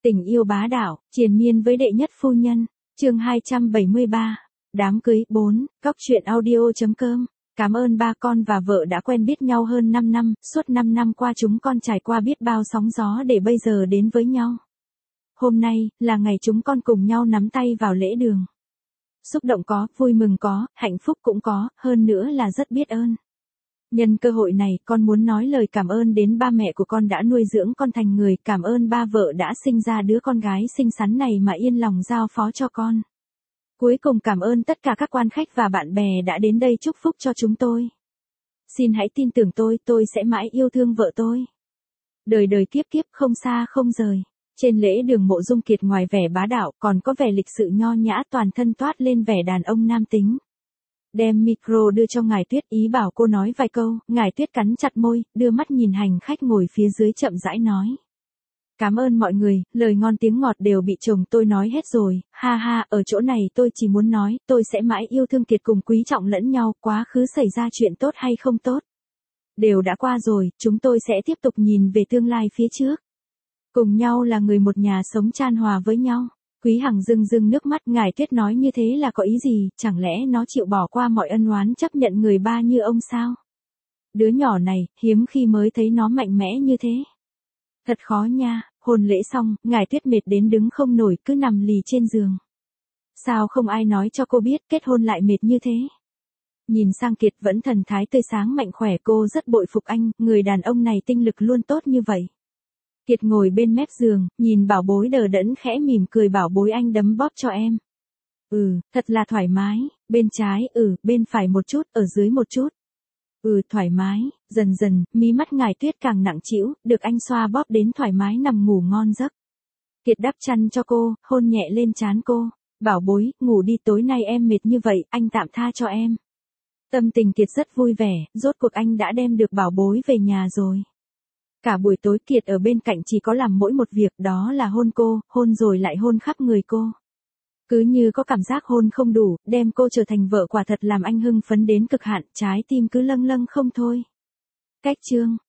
Tình yêu bá đạo, triền miên với đệ nhất phu nhân. Chương 273. Đám cưới 4, Cóc truyện audio.com. Cảm ơn ba con và vợ đã quen biết nhau hơn 5 năm, suốt 5 năm qua chúng con trải qua biết bao sóng gió để bây giờ đến với nhau. Hôm nay, là ngày chúng con cùng nhau nắm tay vào lễ đường. Xúc động có, vui mừng có, hạnh phúc cũng có, hơn nữa là rất biết ơn. Nhân cơ hội này, con muốn nói lời cảm ơn đến ba mẹ của con đã nuôi dưỡng con thành người, cảm ơn ba vợ đã sinh ra đứa con gái xinh xắn này mà yên lòng giao phó cho con. Cuối cùng cảm ơn tất cả các quan khách và bạn bè đã đến đây chúc phúc cho chúng tôi. Xin hãy tin tưởng tôi sẽ mãi yêu thương vợ tôi. Đời đời kiếp kiếp không xa không rời. Trên lễ đường Mộ Dung Kiệt ngoài vẻ bá đạo còn có vẻ lịch sự nho nhã, toàn thân toát lên vẻ đàn ông nam tính. Đem micro đưa cho Ngải Tuyết, ý bảo cô nói vài câu. Ngải Tuyết cắn chặt môi, đưa mắt nhìn hành khách ngồi phía dưới chậm rãi nói. Cảm ơn mọi người, lời ngon tiếng ngọt đều bị chồng tôi nói hết rồi, ha ha, ở chỗ này tôi chỉ muốn nói, tôi sẽ mãi yêu thương Kiệt cùng quý trọng lẫn nhau, quá khứ xảy ra chuyện tốt hay không tốt. Đều đã qua rồi, chúng tôi sẽ tiếp tục nhìn về tương lai phía trước. Cùng nhau là người một nhà sống chan hòa với nhau. Quý Hằng rưng rưng nước mắt. Ngải Tuyết nói như thế là có ý gì, chẳng lẽ nó chịu bỏ qua mọi ân oán chấp nhận người ba như ông sao? Đứa nhỏ này, hiếm khi mới thấy nó mạnh mẽ như thế. Thật khó nha. Hôn lễ xong, Ngải Tuyết mệt đến đứng không nổi, cứ nằm lì trên giường. Sao không ai nói cho cô biết kết hôn lại mệt như thế? Nhìn sang Kiệt vẫn thần thái tươi sáng mạnh khỏe, cô rất bội phục anh, người đàn ông này tinh lực luôn tốt như vậy. Kiệt ngồi bên mép giường, nhìn bảo bối đờ đẫn khẽ mỉm cười, bảo bối anh đấm bóp cho em. Thật là thoải mái, bên trái, bên phải một chút, ở dưới một chút. Thoải mái, dần dần, mí mắt Ngải Tuyết càng nặng trĩu, được anh xoa bóp đến thoải mái nằm ngủ ngon giấc. Kiệt đắp chăn cho cô, hôn nhẹ lên trán cô. Bảo bối, ngủ đi, tối nay em mệt như vậy, anh tạm tha cho em. Tâm tình Kiệt rất vui vẻ, rốt cuộc anh đã đem được bảo bối về nhà rồi. Cả buổi tối Kiệt ở bên cạnh chỉ có làm mỗi một việc, đó là hôn cô, hôn rồi lại hôn khắp người cô. Cứ như có cảm giác hôn không đủ, đem cô trở thành vợ quả thật làm anh hưng phấn đến cực hạn, trái tim cứ lâng lâng không thôi. Cách chương